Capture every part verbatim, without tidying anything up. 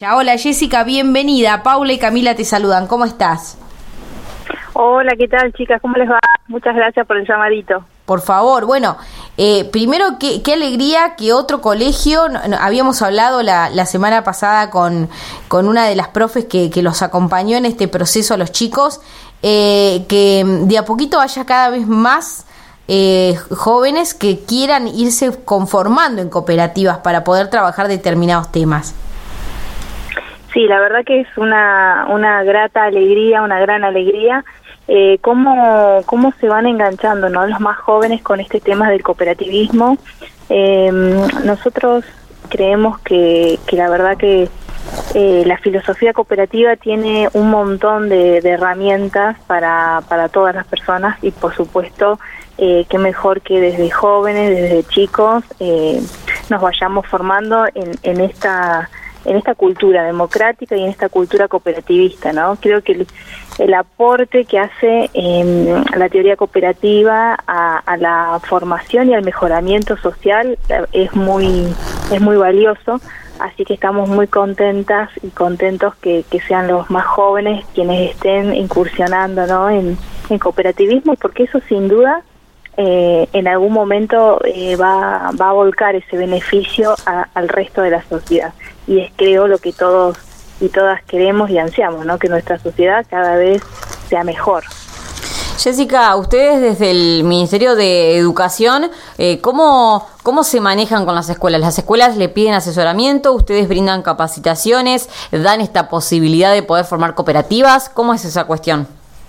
Hola Jessica, bienvenida. Paula y Camila te saludan. ¿Cómo estás? Hola, ¿qué tal, chicas? ¿Cómo les va? Muchas gracias por el llamadito. Por favor, bueno, eh, primero, qué, qué alegría que otro colegio, no, no, habíamos hablado la, la semana pasada con, con una de las profes que, que los acompañó en este proceso a los chicos, eh, que de a poquito haya cada vez más eh, jóvenes que quieran irse conformando en cooperativas para poder trabajar determinados temas. Sí, la verdad que es una, una grata alegría, una gran alegría. Eh, cómo, cómo se van enganchando, ¿no?, los más jóvenes con este tema del cooperativismo. Eh, nosotros creemos que, que la verdad que eh, la filosofía cooperativa tiene un montón de, de herramientas para, para todas las personas y, por supuesto, eh, qué mejor que desde jóvenes, desde chicos, eh, nos vayamos formando en, en esta... en esta cultura democrática y en esta cultura cooperativista, ¿no? Creo que el, el aporte que hace eh, la teoría cooperativa a, a la formación y al mejoramiento social es muy es muy valioso, así que estamos muy contentas y contentos que, que sean los más jóvenes quienes estén incursionando, ¿no?, en, en cooperativismo, porque eso sin duda Eh, en algún momento eh, va, va a volcar ese beneficio a, al resto de la sociedad, y es, creo, lo que todos y todas queremos y ansiamos, ¿no?, que nuestra sociedad cada vez sea mejor. Jessica, ustedes desde el Ministerio de Educación, eh, ¿cómo, ¿cómo se manejan con las escuelas? ¿Las escuelas le piden asesoramiento? ¿Ustedes brindan capacitaciones? ¿Dan esta posibilidad de poder formar cooperativas? ¿Cómo es esa cuestión?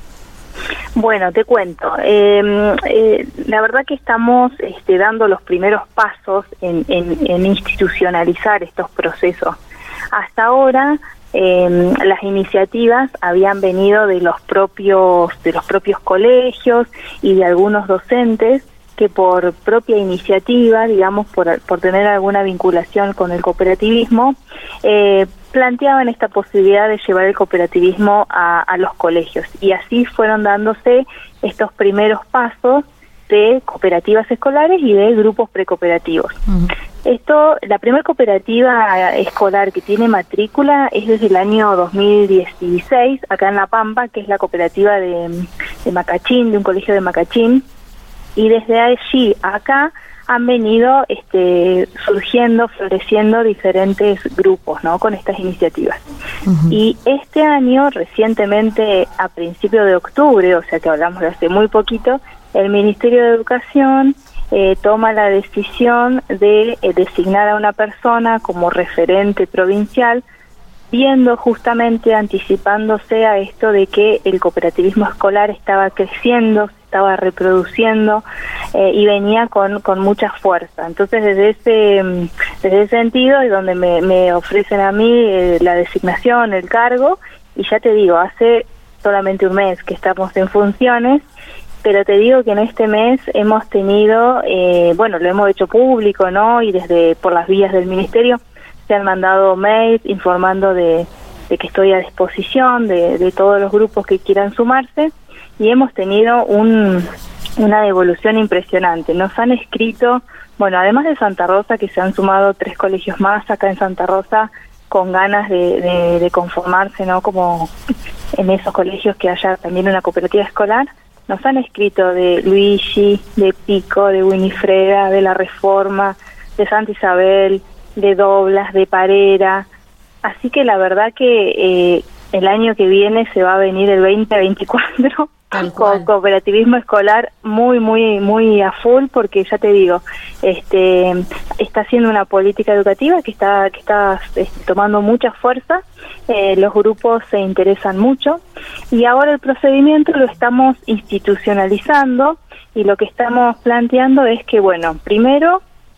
Bueno, te cuento. Eh, eh, la verdad que estamos este, dando los primeros pasos en, en, en institucionalizar estos procesos. Hasta ahora, eh, las iniciativas habían venido de los propios de los propios colegios y de algunos docentes que por propia iniciativa, digamos, por, por tener alguna vinculación con el cooperativismo, eh, planteaban esta posibilidad de llevar el cooperativismo a, a los colegios, y así fueron dándose estos primeros pasos de cooperativas escolares y de grupos precooperativos. Uh-huh. Esto, la primera cooperativa escolar que tiene matrícula es desde el año dos mil dieciséis, acá en La Pampa, que es la cooperativa de, de Macachín, de un colegio de Macachín, y desde allí a acá han venido este, surgiendo, floreciendo diferentes grupos, ¿no?, con estas iniciativas. Uh-huh. Y este año, recientemente, a principios de octubre, o sea que hablamos de hace muy poquito, el Ministerio de Educación eh, toma la decisión de eh, designar a una persona como referente provincial, viendo justamente, anticipándose a esto de que el cooperativismo escolar estaba creciendo, se estaba reproduciendo eh, y venía con, con mucha fuerza. Entonces, desde ese, desde ese sentido es donde me, me ofrecen a mí eh, la designación, el cargo, y ya te digo, hace solamente un mes que estamos en funciones, pero te digo que en este mes hemos tenido, eh, bueno, lo hemos hecho público, ¿no?, y desde por las vías del Ministerio se han mandado mails informando de, de que estoy a disposición de, de todos los grupos que quieran sumarse, y hemos tenido un, una devolución impresionante. Nos han escrito, bueno, además de Santa Rosa, que se han sumado tres colegios más acá en Santa Rosa con ganas de, de, de conformarse, ¿no?, como en esos colegios que haya también una cooperativa escolar. Nos han escrito de Luigi, de Pico, de Winifreda, de La Reforma, de Santa Isabel, de Doblas, de Parera, así que la verdad que eh, el año que viene se va a venir el veinte veinticuatro con cooperativismo escolar muy, muy, muy a full, porque ya te digo, este, está haciendo una política educativa que está, que está este, tomando mucha fuerza, eh, los grupos se interesan mucho, y ahora el procedimiento lo estamos institucionalizando, y lo que estamos planteando es que, bueno, primero,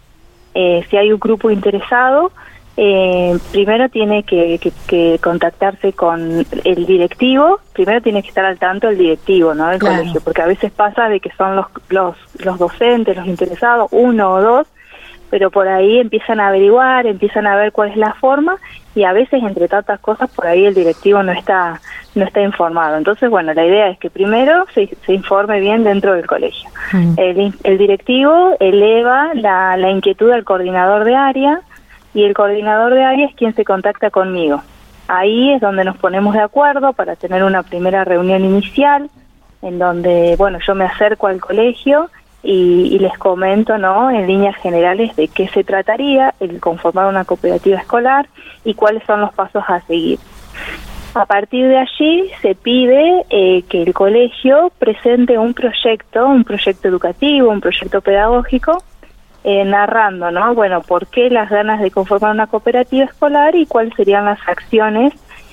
Eh, si hay un grupo interesado, eh, primero tiene que, que, que contactarse con el directivo, primero tiene que estar al tanto el directivo, ¿no?, del claro. colegio, porque a veces pasa de que son los, los, los docentes, los interesados, uno o dos, pero por ahí empiezan a averiguar, empiezan a ver cuál es la forma, y a veces, entre tantas cosas, por ahí el directivo no está no está informado. Entonces, bueno, la idea es que primero se, se informe bien dentro del colegio. Mm. El, el directivo eleva la, la inquietud al coordinador de área, y el coordinador de área es quien se contacta conmigo. Ahí es donde nos ponemos de acuerdo para tener una primera reunión inicial, en donde, bueno, yo me acerco al colegio y, y les comento, ¿no?, en líneas generales de qué se trataría el conformar una cooperativa escolar y cuáles son los pasos a seguir. A partir de allí se pide eh, que el colegio presente un proyecto, un proyecto educativo, un proyecto pedagógico, eh, narrando, ¿no?, bueno, por qué las ganas de conformar una cooperativa escolar y cuáles serían las acciones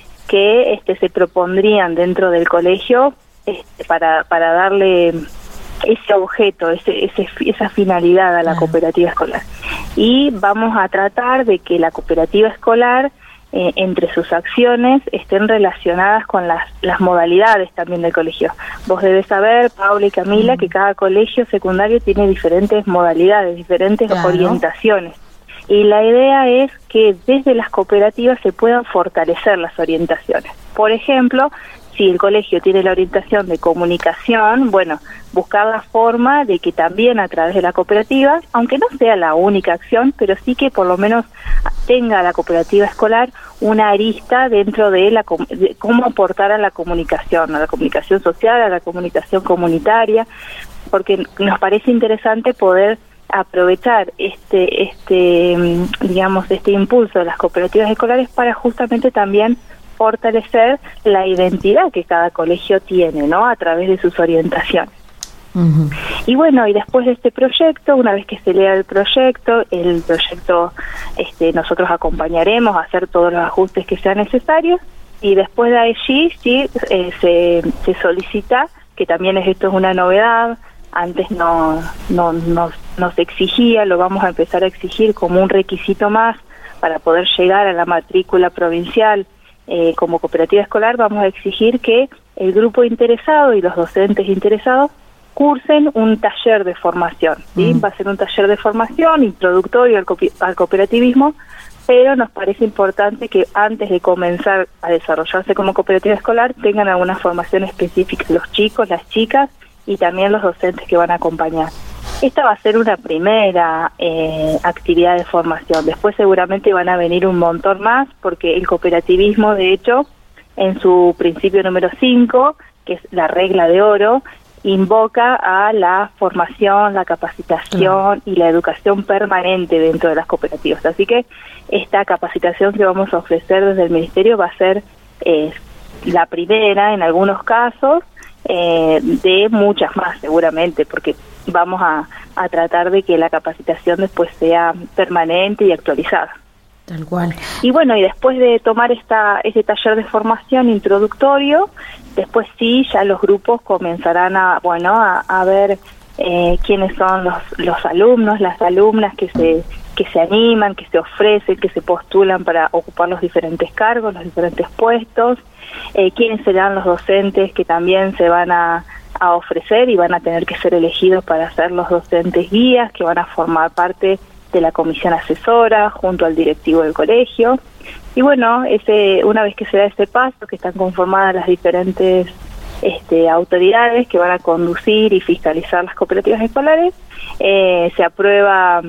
que este, se propondrían dentro del colegio este, para, para darle ese objeto, ese, ese, esa finalidad a la cooperativa escolar. Y vamos a tratar de que la cooperativa escolar, Eh, entre sus acciones, estén relacionadas con las, las modalidades también del colegio. Vos debes saber, Paula y Camila, que cada colegio secundario tiene diferentes modalidades, diferentes claro. orientaciones. Y la idea es que desde las cooperativas se puedan fortalecer las orientaciones. Por ejemplo, si el colegio tiene la orientación de comunicación, bueno, buscar la forma de que también a través de la cooperativa, aunque no sea la única acción, pero sí que por lo menos tenga la cooperativa escolar una arista dentro de, la, de cómo aportar a la comunicación, a la comunicación social, a la comunicación comunitaria, porque nos parece interesante poder aprovechar este, este, digamos, este impulso de las cooperativas escolares para justamente también fortalecer la identidad que cada colegio tiene, ¿no?, a través de sus orientaciones. Uh-huh. Y bueno, y después de este proyecto, una vez que se lea el proyecto, el proyecto este, nosotros acompañaremos a hacer todos los ajustes que sean necesarios, y después de allí sí eh, se, se solicita, que también es, esto es una novedad, antes no, no nos, nos exigía, lo vamos a empezar a exigir como un requisito más para poder llegar a la matrícula provincial. Eh, como cooperativa escolar vamos a exigir que el grupo interesado y los docentes interesados cursen un taller de formación, ¿sí? Mm. Va a ser un taller de formación introductorio al, co- al cooperativismo, pero nos parece importante que antes de comenzar a desarrollarse como cooperativa escolar tengan alguna formación específica los chicos, las chicas y también los docentes que van a acompañar. Esta va a ser una primera eh, actividad de formación. Después seguramente van a venir un montón más, porque el cooperativismo, de hecho, en su principio número cinco, que es la regla de oro, invoca a la formación, la capacitación uh-huh. y la educación permanente dentro de las cooperativas. Así que esta capacitación que vamos a ofrecer desde el Ministerio va a ser eh, la primera, en algunos casos, eh, de muchas más seguramente, porque vamos a, a tratar de que la capacitación después sea permanente y actualizada. Tal cual. Y bueno, y después de tomar esta este taller de formación introductorio, después sí, ya los grupos comenzarán a, bueno, a, a ver eh, quiénes son los, los alumnos, las alumnas que se que se animan, que se ofrecen, que se postulan para ocupar los diferentes cargos, los diferentes puestos, eh, quiénes serán los docentes que también se van a a ofrecer y van a tener que ser elegidos para ser los docentes guías que van a formar parte de la comisión asesora junto al directivo del colegio. Y bueno, ese una vez que se da ese paso, que están conformadas las diferentes este, autoridades que van a conducir y fiscalizar las cooperativas escolares, eh, se aprueba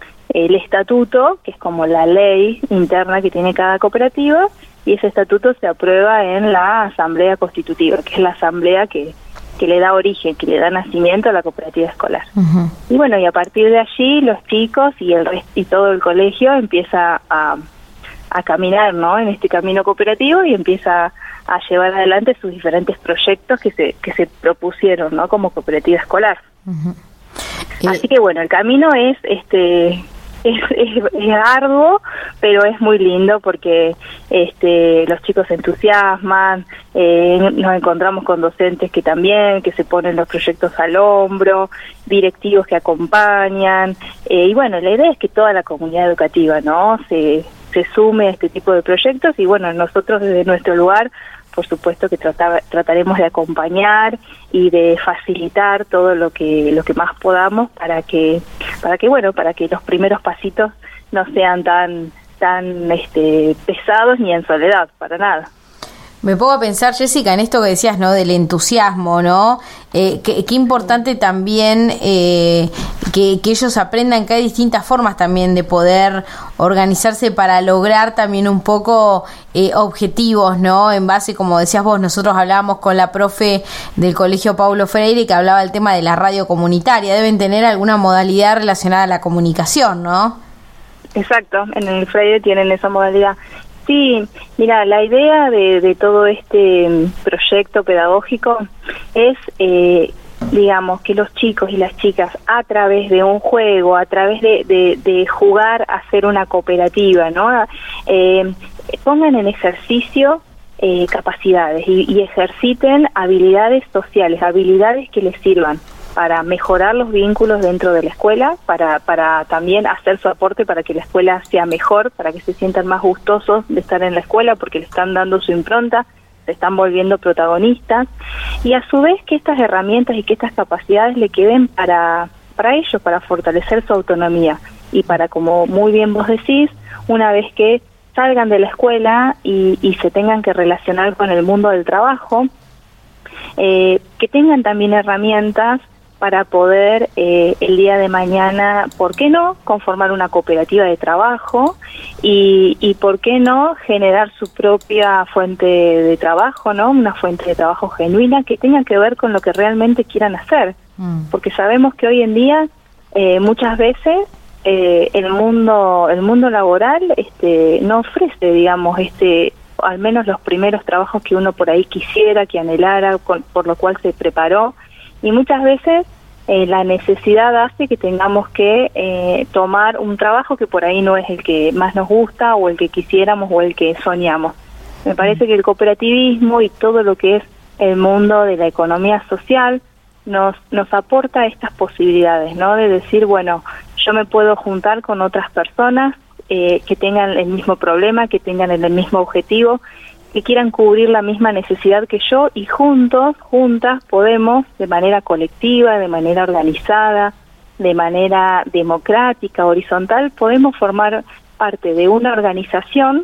el estatuto, que es como la ley interna que tiene cada cooperativa, y ese estatuto se aprueba en la asamblea constitutiva, que es la asamblea que que le da origen, que le da nacimiento a la cooperativa escolar. Uh-huh. Y bueno, y a partir de allí los chicos y el resto y todo el colegio empieza a, a caminar, ¿no?, en este camino cooperativo y empieza a llevar adelante sus diferentes proyectos que se que se propusieron, ¿no?, como cooperativa escolar. Uh-huh. Así que bueno, el camino es este Es, es, es arduo, pero es muy lindo porque este los chicos se entusiasman, eh, nos encontramos con docentes que también, que se ponen los proyectos al hombro, directivos que acompañan, eh, y bueno, la idea es que toda la comunidad educativa, ¿no?, se, se sume a este tipo de proyectos, y bueno, nosotros desde nuestro lugar, por supuesto que tratar, trataremos de acompañar y de facilitar todo lo que lo que más podamos para que para que bueno para que los primeros pasitos no sean tan tan este pesados ni en soledad, para nada. Me pongo a pensar, Jessica, en esto que decías, ¿no? Del entusiasmo, ¿no? Eh, qué, qué importante también eh, que, que ellos aprendan que hay distintas formas también de poder organizarse para lograr también un poco eh, objetivos, ¿no? En base, como decías vos, nosotros hablábamos con la profe del Colegio Paulo Freire que hablaba del tema de la radio comunitaria. Deben tener alguna modalidad relacionada a la comunicación, ¿no? Exacto, en el Freire tienen esa modalidad. Sí, mira, la idea de, de todo este proyecto pedagógico es, eh, digamos, que los chicos y las chicas a través de un juego, a través de, de, de jugar a ser una cooperativa, ¿no? Eh, pongan en ejercicio eh, capacidades y, y ejerciten habilidades sociales, habilidades que les sirvan para mejorar los vínculos dentro de la escuela, para, para también hacer su aporte para que la escuela sea mejor, para que se sientan más gustosos de estar en la escuela porque le están dando su impronta, se están volviendo protagonistas, y a su vez que estas herramientas y que estas capacidades le queden para, para ellos, para fortalecer su autonomía y para, como muy bien vos decís, una vez que salgan de la escuela y, y se tengan que relacionar con el mundo del trabajo, eh, que tengan también herramientas para poder eh, el día de mañana, ¿por qué no?, conformar una cooperativa de trabajo y, y ¿por qué no?, generar su propia fuente de trabajo, ¿no?, una fuente de trabajo genuina que tenga que ver con lo que realmente quieran hacer. Mm. Porque sabemos que hoy en día eh, muchas veces eh, el mundo el mundo laboral este no ofrece, digamos, este al menos los primeros trabajos que uno por ahí quisiera, que anhelara, con, por lo cual se preparó. Y muchas veces eh, la necesidad hace que tengamos que eh, tomar un trabajo que por ahí no es el que más nos gusta o el que quisiéramos o el que soñamos. Me parece que el cooperativismo y todo lo que es el mundo de la economía social nos nos aporta estas posibilidades, ¿no? De decir, bueno, yo me puedo juntar con otras personas eh, que tengan el mismo problema, que tengan el mismo objetivo, que quieran cubrir la misma necesidad que yo, y juntos, juntas, podemos, de manera colectiva, de manera organizada, de manera democrática, horizontal, podemos formar parte de una organización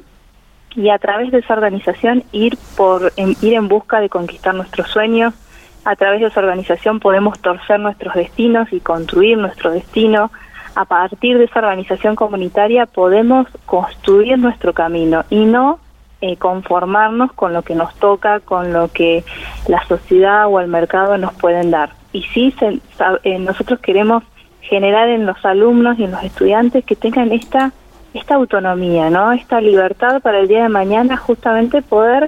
y a través de esa organización ir por en, ir en busca de conquistar nuestros sueños. A través de esa organización podemos torcer nuestros destinos y construir nuestro destino. A partir de esa organización comunitaria podemos construir nuestro camino y no Eh, conformarnos con lo que nos toca, con lo que la sociedad o el mercado nos pueden dar. Y sí, se, eh, nosotros queremos generar en los alumnos y en los estudiantes que tengan esta esta autonomía, ¿no? Esta libertad para el día de mañana justamente poder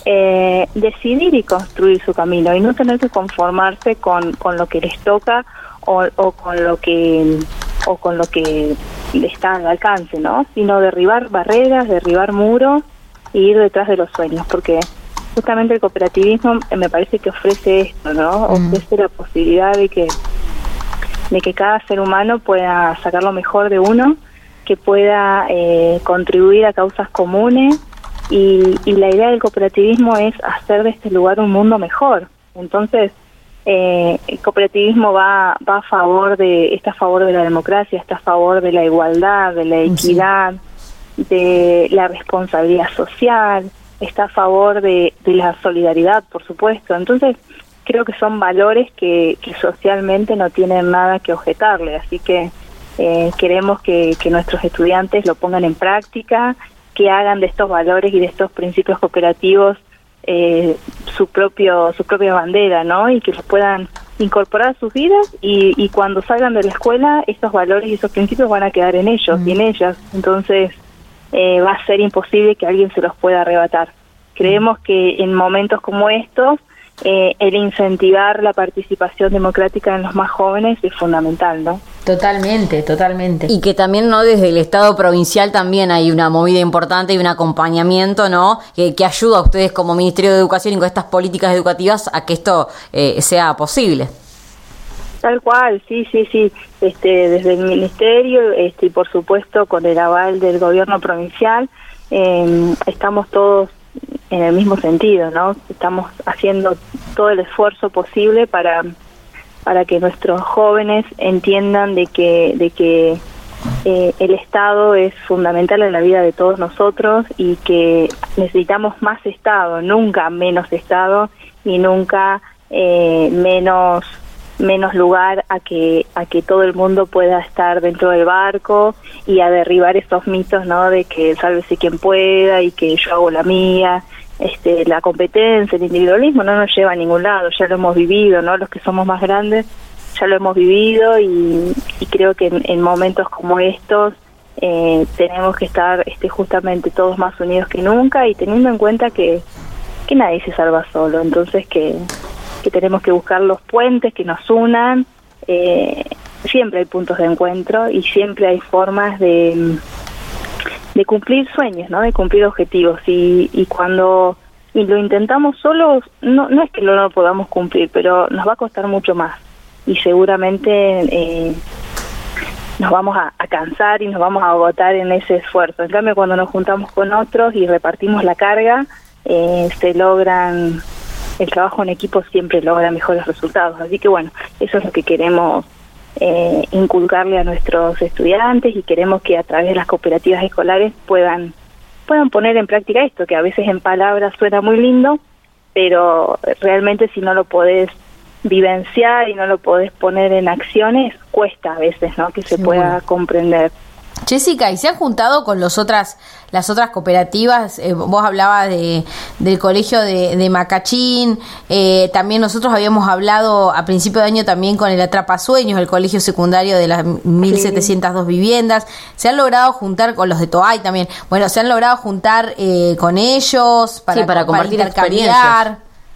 eh, decidir y construir su camino y no tener que conformarse con, con lo que les toca o, o con lo que o con lo que está al alcance, ¿no? Sino derribar barreras, derribar muros y ir detrás de los sueños, porque justamente el cooperativismo me parece que ofrece esto, ¿no? Mm. Ofrece la posibilidad de que de que cada ser humano pueda sacar lo mejor de uno, que pueda eh, contribuir a causas comunes, y, y la idea del cooperativismo es hacer de este lugar un mundo mejor. Entonces, eh, el cooperativismo va va a favor de está a favor de la democracia, está a favor de la igualdad, de la equidad, sí, de la responsabilidad social, está a favor de, de la solidaridad, por supuesto. Entonces, creo que son valores que, que socialmente no tienen nada que objetarle, así que eh, queremos que, que nuestros estudiantes lo pongan en práctica, que hagan de estos valores y de estos principios cooperativos eh, su propio su propia bandera, ¿no? Y que los puedan incorporar a sus vidas, y, y cuando salgan de la escuela, estos valores y esos principios van a quedar en ellos mm. y en ellas. Entonces, Eh, va a ser imposible que alguien se los pueda arrebatar. Creemos que en momentos como estos, eh, el incentivar la participación democrática en los más jóvenes es fundamental, ¿no? Totalmente, totalmente. Y que también, ¿no?, desde el Estado provincial también hay una movida importante y un acompañamiento, ¿no?, que, que ayuda a ustedes como Ministerio de Educación y con estas políticas educativas a que esto eh, sea posible. Tal cual, sí, sí, sí. Este, desde el Ministerio, este, y por supuesto con el aval del gobierno provincial, eh, estamos todos en el mismo sentido, ¿no? Estamos haciendo todo el esfuerzo posible para para que nuestros jóvenes entiendan de que de que eh, el Estado es fundamental en la vida de todos nosotros y que necesitamos más Estado, nunca menos Estado y nunca eh, menos menos lugar a que a que todo el mundo pueda estar dentro del barco y a derribar esos mitos, ¿no? De que sálvese quien pueda y que yo hago la mía. Este, la competencia, el individualismo no nos lleva a ningún lado, ya lo hemos vivido, ¿no? Los que somos más grandes ya lo hemos vivido y, y creo que en, en momentos como estos eh, tenemos que estar este, justamente todos más unidos que nunca y teniendo en cuenta que, que nadie se salva solo, entonces que, que tenemos que buscar los puentes que nos unan, eh, siempre hay puntos de encuentro y siempre hay formas de de cumplir sueños, ¿no? De cumplir objetivos y, y cuando y lo intentamos solos, no no es que no lo podamos cumplir, pero nos va a costar mucho más y seguramente eh, nos vamos a, a cansar y nos vamos a agotar en ese esfuerzo. En cambio, cuando nos juntamos con otros y repartimos la carga, eh, se logran, el trabajo en equipo siempre logra mejores resultados. Así que bueno, eso es lo que queremos Eh, inculcarle a nuestros estudiantes y queremos que a través de las cooperativas escolares puedan puedan poner en práctica esto, que a veces en palabras suena muy lindo, pero realmente si no lo podés vivenciar y no lo podés poner en acciones, cuesta a veces, ¿no? Que se sí, pueda bueno. comprender. Jessica, ¿y se han juntado con los otras las otras cooperativas? Eh, vos hablabas de del colegio de, de Macachín, eh, también nosotros habíamos hablado a principio de año también con el Atrapasueños, el colegio secundario de las mil setecientas dos sí. viviendas. ¿Se han logrado juntar con los de Toay también? Bueno, ¿se han logrado juntar eh, con ellos para, sí, para compartir para experiencias?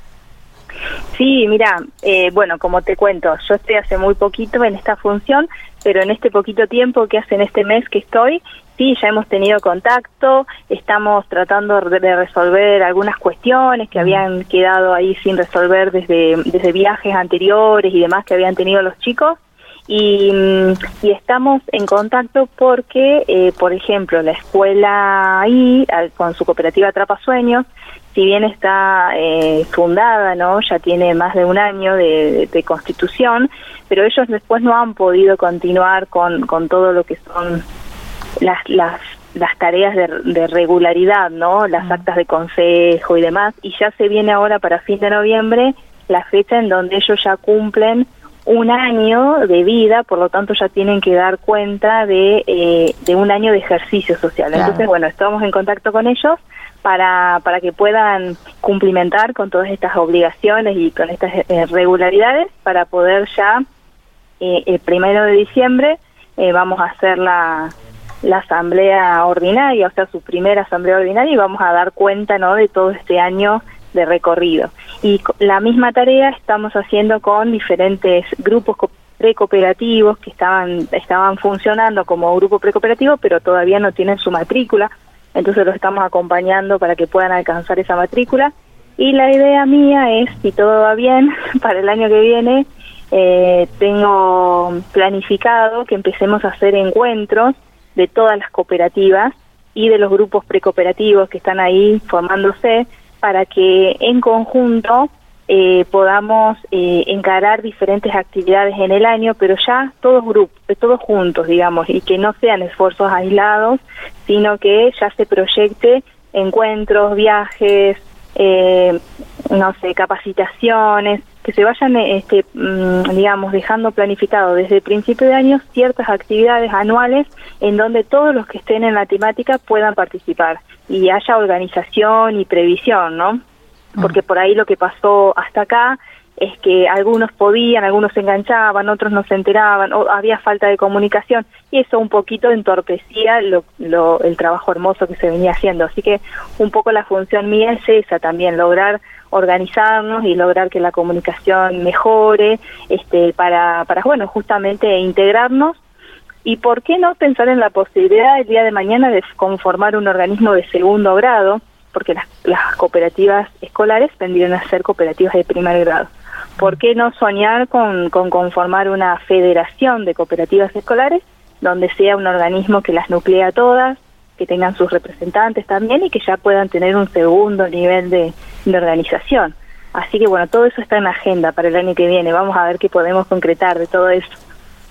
Sí, mira, eh, bueno, como te cuento, yo estoy hace muy poquito en esta función, pero en este poquito tiempo que hace en este mes que estoy, sí, ya hemos tenido contacto, estamos tratando de resolver algunas cuestiones que habían quedado ahí sin resolver desde, desde viajes anteriores y demás que habían tenido los chicos, y, y estamos en contacto porque, eh, por ejemplo, la escuela ahí, con su cooperativa Atrapasueños, si bien está eh, fundada, ¿no? Ya tiene más de un año de, de, de constitución, pero ellos después no han podido continuar con, con todo lo que son las las, las tareas de, de regularidad, ¿no? Las actas de consejo y demás, y ya se viene ahora para fin de noviembre la fecha en donde ellos ya cumplen un año de vida, por lo tanto ya tienen que dar cuenta de, eh, de un año de ejercicio social. Claro. Entonces, bueno, estamos en contacto con ellos para para que puedan cumplimentar con todas estas obligaciones y con estas eh, regularidades para poder ya eh, el primero de diciembre eh, vamos a hacer la, la asamblea ordinaria, o sea, su primera asamblea ordinaria y vamos a dar cuenta, ¿no? De todo este año de recorrido. Y la misma tarea estamos haciendo con diferentes grupos precooperativos que estaban estaban funcionando como grupo precooperativo, pero todavía no tienen su matrícula. Entonces los estamos acompañando para que puedan alcanzar esa matrícula. Y la idea mía es, si todo va bien, para el año que viene, eh, tengo planificado que empecemos a hacer encuentros de todas las cooperativas y de los grupos precooperativos que están ahí formándose, para que en conjunto eh, podamos eh, encarar diferentes actividades en el año, pero ya todos grupos, todos juntos, digamos, y que no sean esfuerzos aislados, sino que ya se proyecte encuentros, viajes, eh, no sé, capacitaciones, que se vayan, este, digamos, dejando planificado desde el principio de año ciertas actividades anuales en donde todos los que estén en la temática puedan participar y haya organización y previsión, ¿no? Porque por ahí lo que pasó hasta acá es que algunos podían, algunos se enganchaban, otros no se enteraban, o había falta de comunicación, y eso un poquito entorpecía lo, lo, el trabajo hermoso que se venía haciendo. Así que un poco la función mía es esa también, lograr organizarnos y lograr que la comunicación mejore, este, para, para bueno, justamente integrarnos. Y por qué no pensar en la posibilidad el día de mañana de conformar un organismo de segundo grado, porque las, las cooperativas escolares vendrían a ser cooperativas de primer grado. ¿Por qué no soñar con, con conformar una federación de cooperativas escolares donde sea un organismo que las nuclea a todas, que tengan sus representantes también y que ya puedan tener un segundo nivel de, de organización? Así que bueno, todo eso está en la agenda para el año que viene. Vamos a ver qué podemos concretar de todo eso.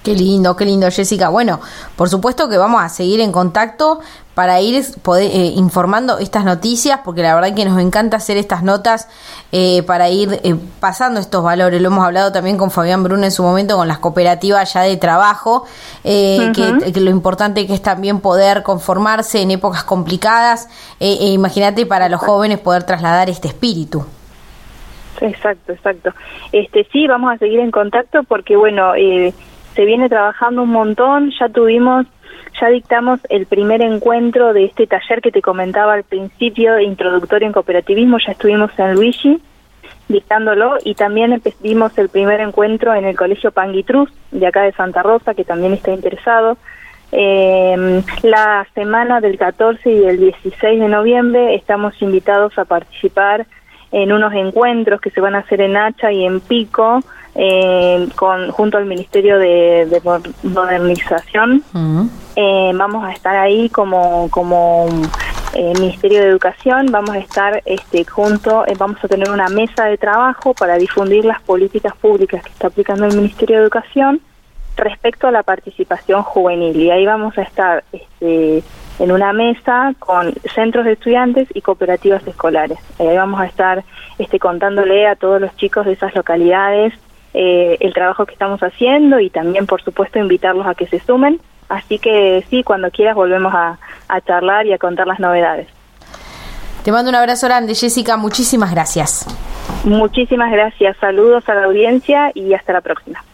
Qué lindo, qué lindo, Jessica. Bueno, por supuesto que vamos a seguir en contacto para ir poder, eh, informando estas noticias, porque la verdad que nos encanta hacer estas notas eh, para ir eh, pasando estos valores. Lo hemos hablado también con Fabián Brun en su momento con las cooperativas ya de trabajo, eh, uh-huh. que, que lo importante que es también poder conformarse en épocas complicadas, eh, e imagínate para los jóvenes poder trasladar este espíritu. Exacto, exacto. Este sí, vamos a seguir en contacto porque, bueno, eh, se viene trabajando un montón, ya tuvimos, ya dictamos el primer encuentro de este taller que te comentaba al principio, introductorio en cooperativismo, ya estuvimos en Luigi dictándolo y también dimos el primer encuentro en el Colegio Panguitruz de acá de Santa Rosa, que también está interesado. Eh, la semana del catorce y del dieciséis de noviembre estamos invitados a participar en unos encuentros que se van a hacer en Hacha y en Pico, eh, con junto al Ministerio de, de Modernización. Uh-huh. Eh, vamos a estar ahí como como eh, Ministerio de Educación, vamos a estar este junto, eh, vamos a tener una mesa de trabajo para difundir las políticas públicas que está aplicando el Ministerio de Educación respecto a la participación juvenil, y ahí vamos a estar este en una mesa con centros de estudiantes y cooperativas escolares. Ahí vamos a estar este, contándole a todos los chicos de esas localidades eh, el trabajo que estamos haciendo y también, por supuesto, invitarlos a que se sumen. Así que sí, cuando quieras volvemos a, a charlar y a contar las novedades. Te mando un abrazo grande, Jessica. Muchísimas gracias. Muchísimas gracias. Saludos a la audiencia y hasta la próxima.